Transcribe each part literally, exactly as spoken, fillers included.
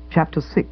Chapter six.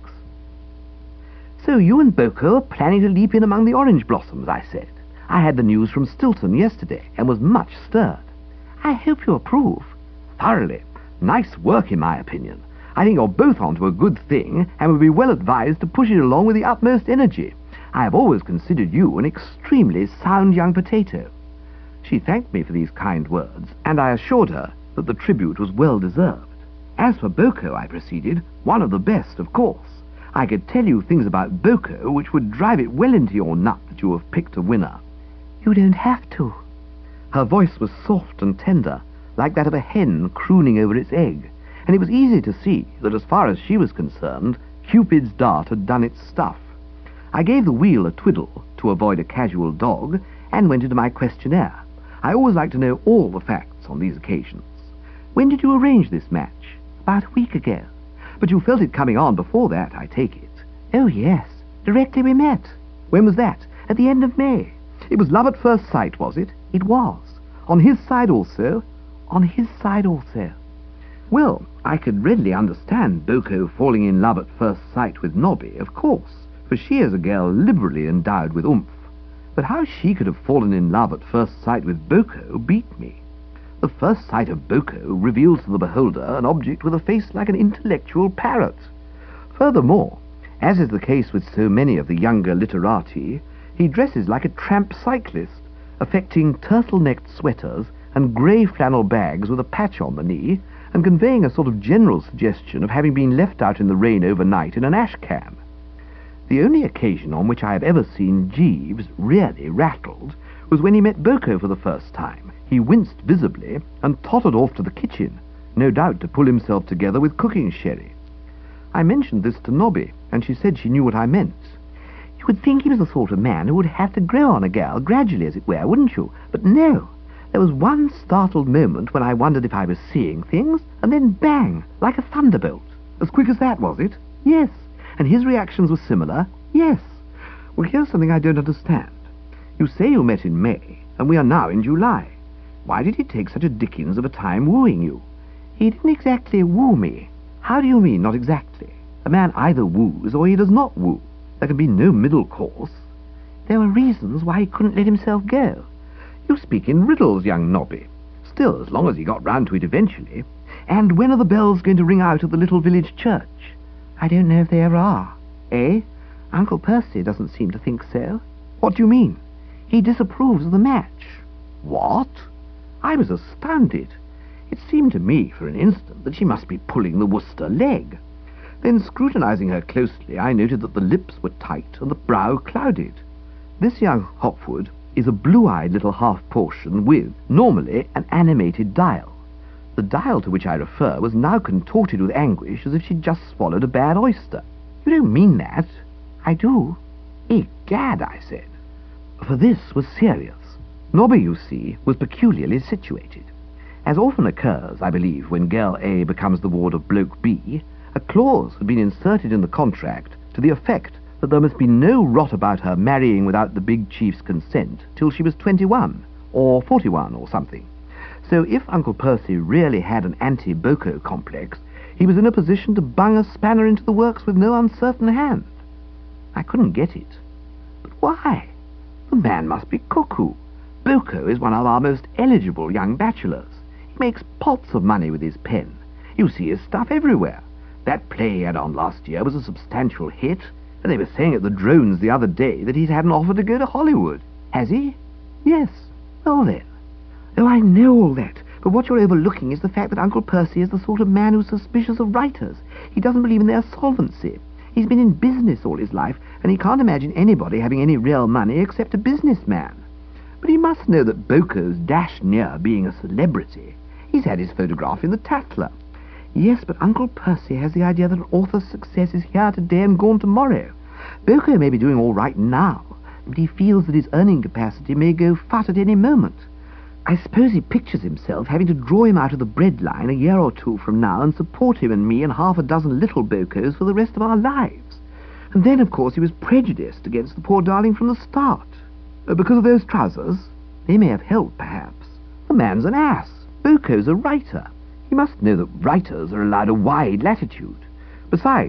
"So you and Boko are planning to leap in among the orange blossoms," I said. "I had the news from Stilton yesterday, and was much stirred." "I hope you approve." "Thoroughly. Nice work, in my opinion. I think you're both onto a good thing, and would be well advised to push it along with the utmost energy. I have always considered you an extremely sound young potato." She thanked me for these kind words, and I assured her that the tribute was well deserved. "As for Boko," I proceeded, "one of the best, of course. I could tell you things about Boko which would drive it well into your nut that you have picked a winner." "You don't have to." Her voice was soft and tender, like that of a hen crooning over its egg, and it was easy to see that as far as she was concerned, Cupid's dart had done its stuff. I gave the wheel a twiddle to avoid a casual dog, and went into my questionnaire. I always like to know all the facts on these occasions. "When did you arrange this match?" "About a week ago." "But you felt it coming on before that, I take it." "Oh, yes. Directly we met." "When was that?" "At the end of May." "It was love at first sight, was it?" "It was." "On his side also?" "On his side also." Well, I could readily understand Boko falling in love at first sight with Nobby, of course, for she is a girl liberally endowed with oomph. But how she could have fallen in love at first sight with Boko beat me. The first sight of Boko reveals to the beholder an object with a face like an intellectual parrot. Furthermore, as is the case with so many of the younger literati, he dresses like a tramp cyclist, affecting turtle-necked sweaters and grey flannel bags with a patch on the knee, and conveying a sort of general suggestion of having been left out in the rain overnight in an ash-can. The only occasion on which I have ever seen Jeeves really rattled was when he met Boko for the first time. He winced visibly and tottered off to the kitchen, no doubt to pull himself together with cooking sherry. I mentioned this to Nobby, and she said she knew what I meant. "You would think he was the sort of man who would have to grow on a girl gradually, as it were, wouldn't you? But no. There was one startled moment when I wondered if I was seeing things, and then bang, like a thunderbolt." "As quick as that, was it?" "Yes." "And his reactions were similar?" "Yes." "Well, here's something I don't understand. You say you met in May, and we are now in July. Why did he take such a dickens of a time wooing you?" "He didn't exactly woo me." "How do you mean, not exactly? A man either woos or he does not woo. There can be no middle course." "There were reasons why he couldn't let himself go." "You speak in riddles, young Nobby. Still, as long as he got round to it eventually. And when are the bells going to ring out at the little village church?" "I don't know if they ever are." "Eh?" "Uncle Percy doesn't seem to think so." "What do you mean?" "He disapproves of the match." "What?" I was astounded. It seemed to me for an instant that she must be pulling the Worcester leg. Then, scrutinizing her closely, I noted that the lips were tight and the brow clouded. This young Hopwood is a blue-eyed little half-portion with, normally, an animated dial. The dial to which I refer was now contorted with anguish as if she'd just swallowed a bad oyster. "You don't mean that?" "I do." "Egad," I said. For this was serious. Nobby, you see, was peculiarly situated. As often occurs, I believe, when girl A becomes the ward of bloke B, a clause had been inserted in the contract to the effect that there must be no rot about her marrying without the big chief's consent till she was twenty-one, or forty-one, or something. So if Uncle Percy really had an anti-Boko complex, he was in a position to bung a spanner into the works with no uncertain hand. I couldn't get it. But why? The man must be cuckoo. Boko is one of our most eligible young bachelors. He makes pots of money with his pen. You see his stuff everywhere. That play he had on last year was a substantial hit, and they were saying at the Drones the other day that he's had an offer to go to Hollywood. "Has he?" "Yes." "Well, then." "Oh, I know all that, but what you're overlooking is the fact that Uncle Percy is the sort of man who's suspicious of writers. He doesn't believe in their solvency. He's been in business all his life, and he can't imagine anybody having any real money except a businessman. But he must know that Boko's dashed near being a celebrity. He's had his photograph in the Tatler." "Yes, but Uncle Percy has the idea that an author's success is here today and gone tomorrow. Boko may be doing all right now, but he feels that his earning capacity may go fat at any moment. I suppose he pictures himself having to draw him out of the bread line a year or two from now and support him and me and half a dozen little Bokos for the rest of our lives. And then, of course, he was prejudiced against the poor darling from the start." Uh, because of those trousers? "They may have helped, perhaps." "The man's an ass. Boko's a writer. He must know that writers are allowed a wide latitude. Besides,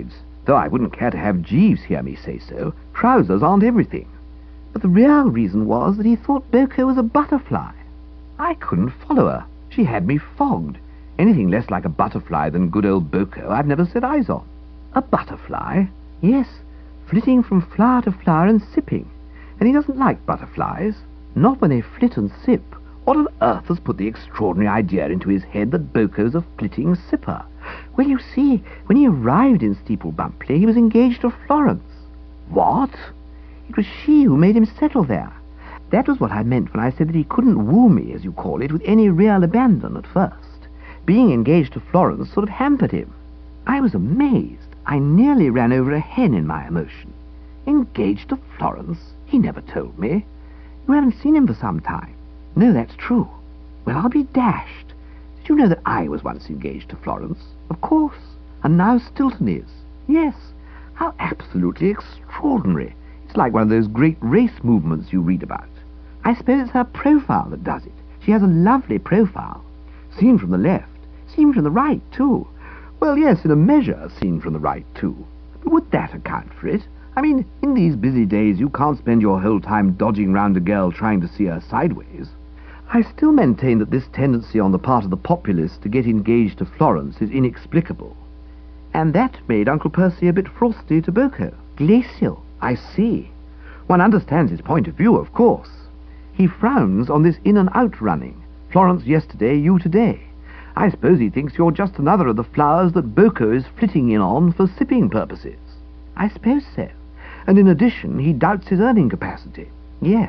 Though I wouldn't care to have Jeeves hear me say so. Trousers aren't everything. But the real reason was that he thought Boko was a butterfly. I couldn't follow her. She had me fogged. Anything less like a butterfly than good old Boko I've never set eyes on. A butterfly? Yes, flitting from flower to flower and sipping. And he doesn't like butterflies. Not when they flit and sip. What on earth has put the extraordinary idea into his head that Boko's a flitting sipper? Well, you see, when he arrived in Steeple Bumpley, he was engaged to Florence. What? It was she who made him settle there. That was what I meant when I said that he couldn't woo me, as you call it, with any real abandon at first. Being engaged to Florence sort of hampered him. I was amazed. I nearly ran over a hen in my emotion. Engaged to Florence? He never told me. You haven't seen him for some time. No, that's true. Well, I'll be dashed. Did you know that I was once engaged to Florence? Of course. And now Stilton is. Yes. How absolutely extraordinary. It's like one of those great race movements you read about. I suppose it's her profile that does it. She has a lovely profile. Seen from the left. Seen from the right, too. Well, yes, in a measure, seen from the right, too. But would that account for it? I mean, in these busy days, you can't spend your whole time dodging round a girl trying to see her sideways. I still maintain that this tendency on the part of the populace to get engaged to Florence is inexplicable. And that made Uncle Percy a bit frosty to Boko. Glacial. I see. One understands his point of view, of course. He frowns on this in and out running. Florence yesterday, you today. I suppose he thinks you're just another of the flowers that Boko is flitting in on for sipping purposes. I suppose so. And in addition, he doubts his earning capacity. Yes.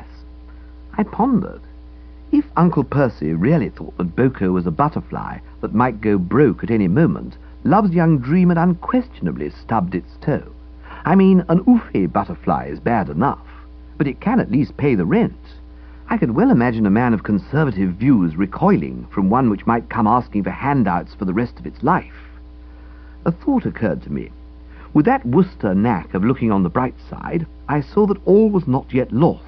I pondered. If Uncle Percy really thought that Boko was a butterfly that might go broke at any moment, Love's young dream had unquestionably stubbed its toe. I mean, an oofy butterfly is bad enough, but it can at least pay the rent. I could well imagine a man of conservative views recoiling from one which might come asking for handouts for the rest of its life. A thought occurred to me. With that Worcester knack of looking on the bright side, I saw that all was not yet lost.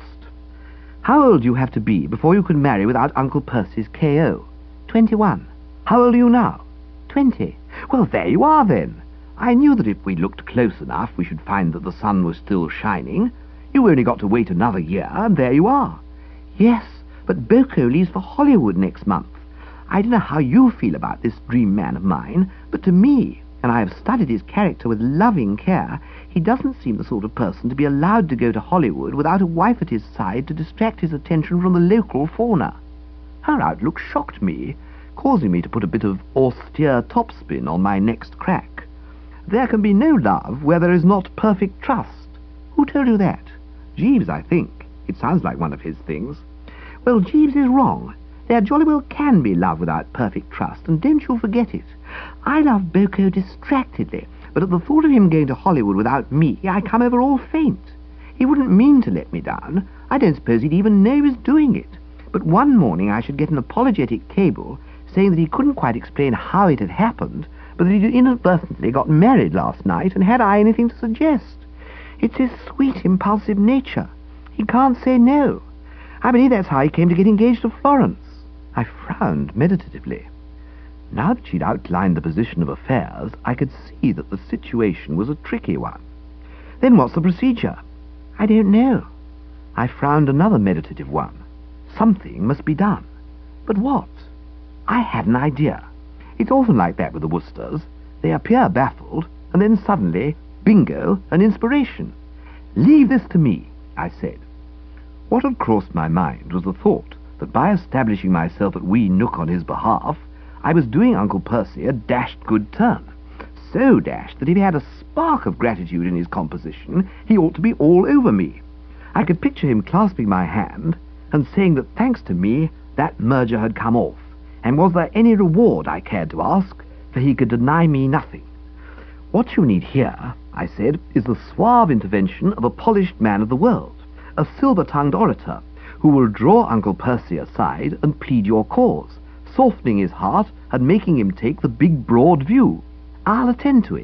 How old do you have to be before you can marry without Uncle Percy's K O? Twenty-one. How old are you now? Twenty. Well, there you are, then. I knew that if we looked close enough, we should find that the sun was still shining. You only got to wait another year, and there you are. Yes, but Boko leaves for Hollywood next month. I don't know how you feel about this dream man of mine, but to me, and I have studied his character with loving care, he doesn't seem the sort of person to be allowed to go to Hollywood without a wife at his side to distract his attention from the local fauna. Her outlook shocked me, causing me to put a bit of austere topspin on my next crack. There can be no love where there is not perfect trust. Who told you that? Jeeves, I think. It sounds like one of his things. Well, Jeeves is wrong. There jolly well can be love without perfect trust, and don't you forget it. I love Boko distractedly, but at the thought of him going to Hollywood without me, I come over all faint. He wouldn't mean to let me down. I don't suppose he'd even know he was doing it. But one morning I should get an apologetic cable saying that he couldn't quite explain how it had happened, but that he'd inadvertently got married last night, and had I anything to suggest? It's his sweet, impulsive nature. He can't say no. I believe that's how he came to get engaged to Florence. I frowned meditatively. Now that she'd outlined the position of affairs, I could see that the situation was a tricky one. Then what's the procedure? I don't know. I frowned another meditative one. Something must be done. But what? I had an idea. It's often like that with the Worcesters. They appear baffled, and then suddenly, bingo, an inspiration. Leave this to me, I said. What had crossed my mind was the thought that by establishing myself at Wee Nook on his behalf, I was doing Uncle Percy a dashed good turn. So dashed that if he had a spark of gratitude in his composition, he ought to be all over me. I could picture him clasping my hand and saying that thanks to me, that merger had come off, and was there any reward I cared to ask, for he could deny me nothing. What you need here, I said, is the suave intervention of a polished man of the world, a silver-tongued orator, who will draw Uncle Percy aside and plead your cause, softening his heart and making him take the big, broad view. I'll attend to it.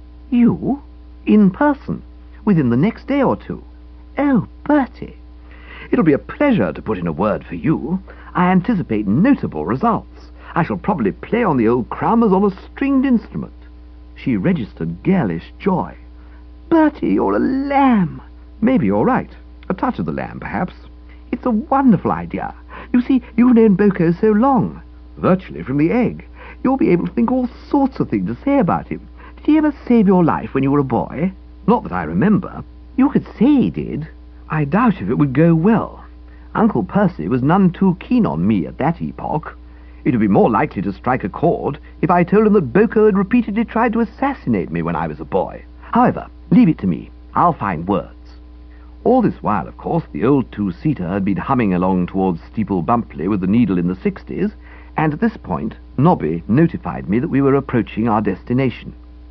You? In person, within the next day or two. Oh, Bertie. It'll be a pleasure to put in a word for you. I anticipate notable results. I shall probably play on the old crumb as on a stringed instrument. She registered girlish joy. Bertie, you're a lamb. Maybe you're right. A touch of the lamb, perhaps. It's a wonderful idea. You see, you've known Boko so long. Virtually from the egg. You'll be able to think all sorts of things to say about him. Did he ever save your life when you were a boy? Not that I remember. You could say he did. I doubt if it would go well. Uncle Percy was none too keen on me at that epoch. It would be more likely to strike a chord if I told him that Boko had repeatedly tried to assassinate me when I was a boy. However, leave it to me. I'll find words. All this while, of course, the old two-seater had been humming along towards Steeple Bumpley with the needle in the sixties, and at this point, Nobby notified me that we were approaching our destination.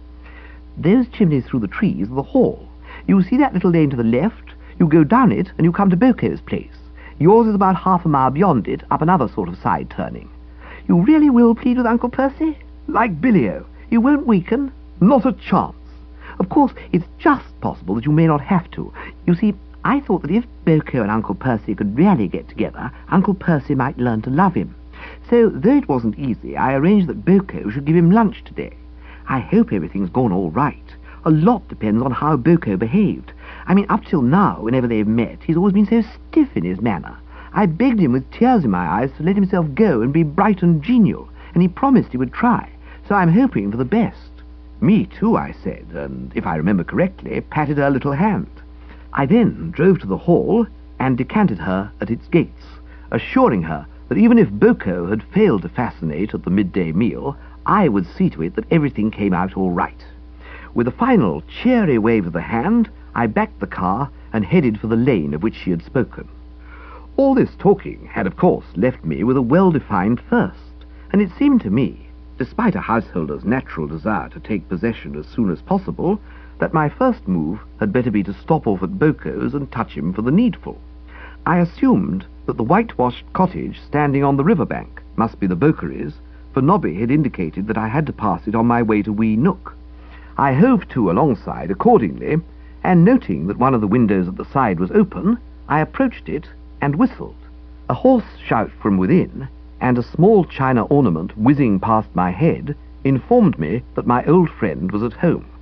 Those chimneys through the trees are the hall. You see that little lane to the left? You go down it, and you come to Boko's place. Yours is about half a mile beyond it, up another sort of side turning. You really will plead with Uncle Percy? Like Billy-O. You won't weaken? Not a chance. Of course, it's just possible that you may not have to. You see, I thought that if Boko and Uncle Percy could really get together, Uncle Percy might learn to love him. So, though it wasn't easy, I arranged that Boko should give him lunch today. I hope everything's gone all right. A lot depends on how Boko behaved. I mean, up till now, whenever they've met, he's always been so stiff in his manner. I begged him with tears in my eyes to let himself go and be bright and genial, and he promised he would try, so I'm hoping for the best. Me too, I said, and if I remember correctly, patted her little hand. I then drove to the hall and decanted her at its gates, assuring her that even if Boko had failed to fascinate at the midday meal, I would see to it that everything came out all right. With a final cheery wave of the hand, I backed the car and headed for the lane of which she had spoken. All this talking had, of course, left me with a well-defined thirst, and it seemed to me, despite a householder's natural desire to take possession as soon as possible, that my first move had better be to stop off at Boko's and touch him for the needful. I assumed that the whitewashed cottage standing on the riverbank must be the Bokery's, for Nobby had indicated that I had to pass it on my way to Wee Nook. I hove to alongside accordingly, and noting that one of the windows at the side was open, I approached it and whistled. A hoarse shout from within, and a small china ornament whizzing past my head, informed me that my old friend was at home.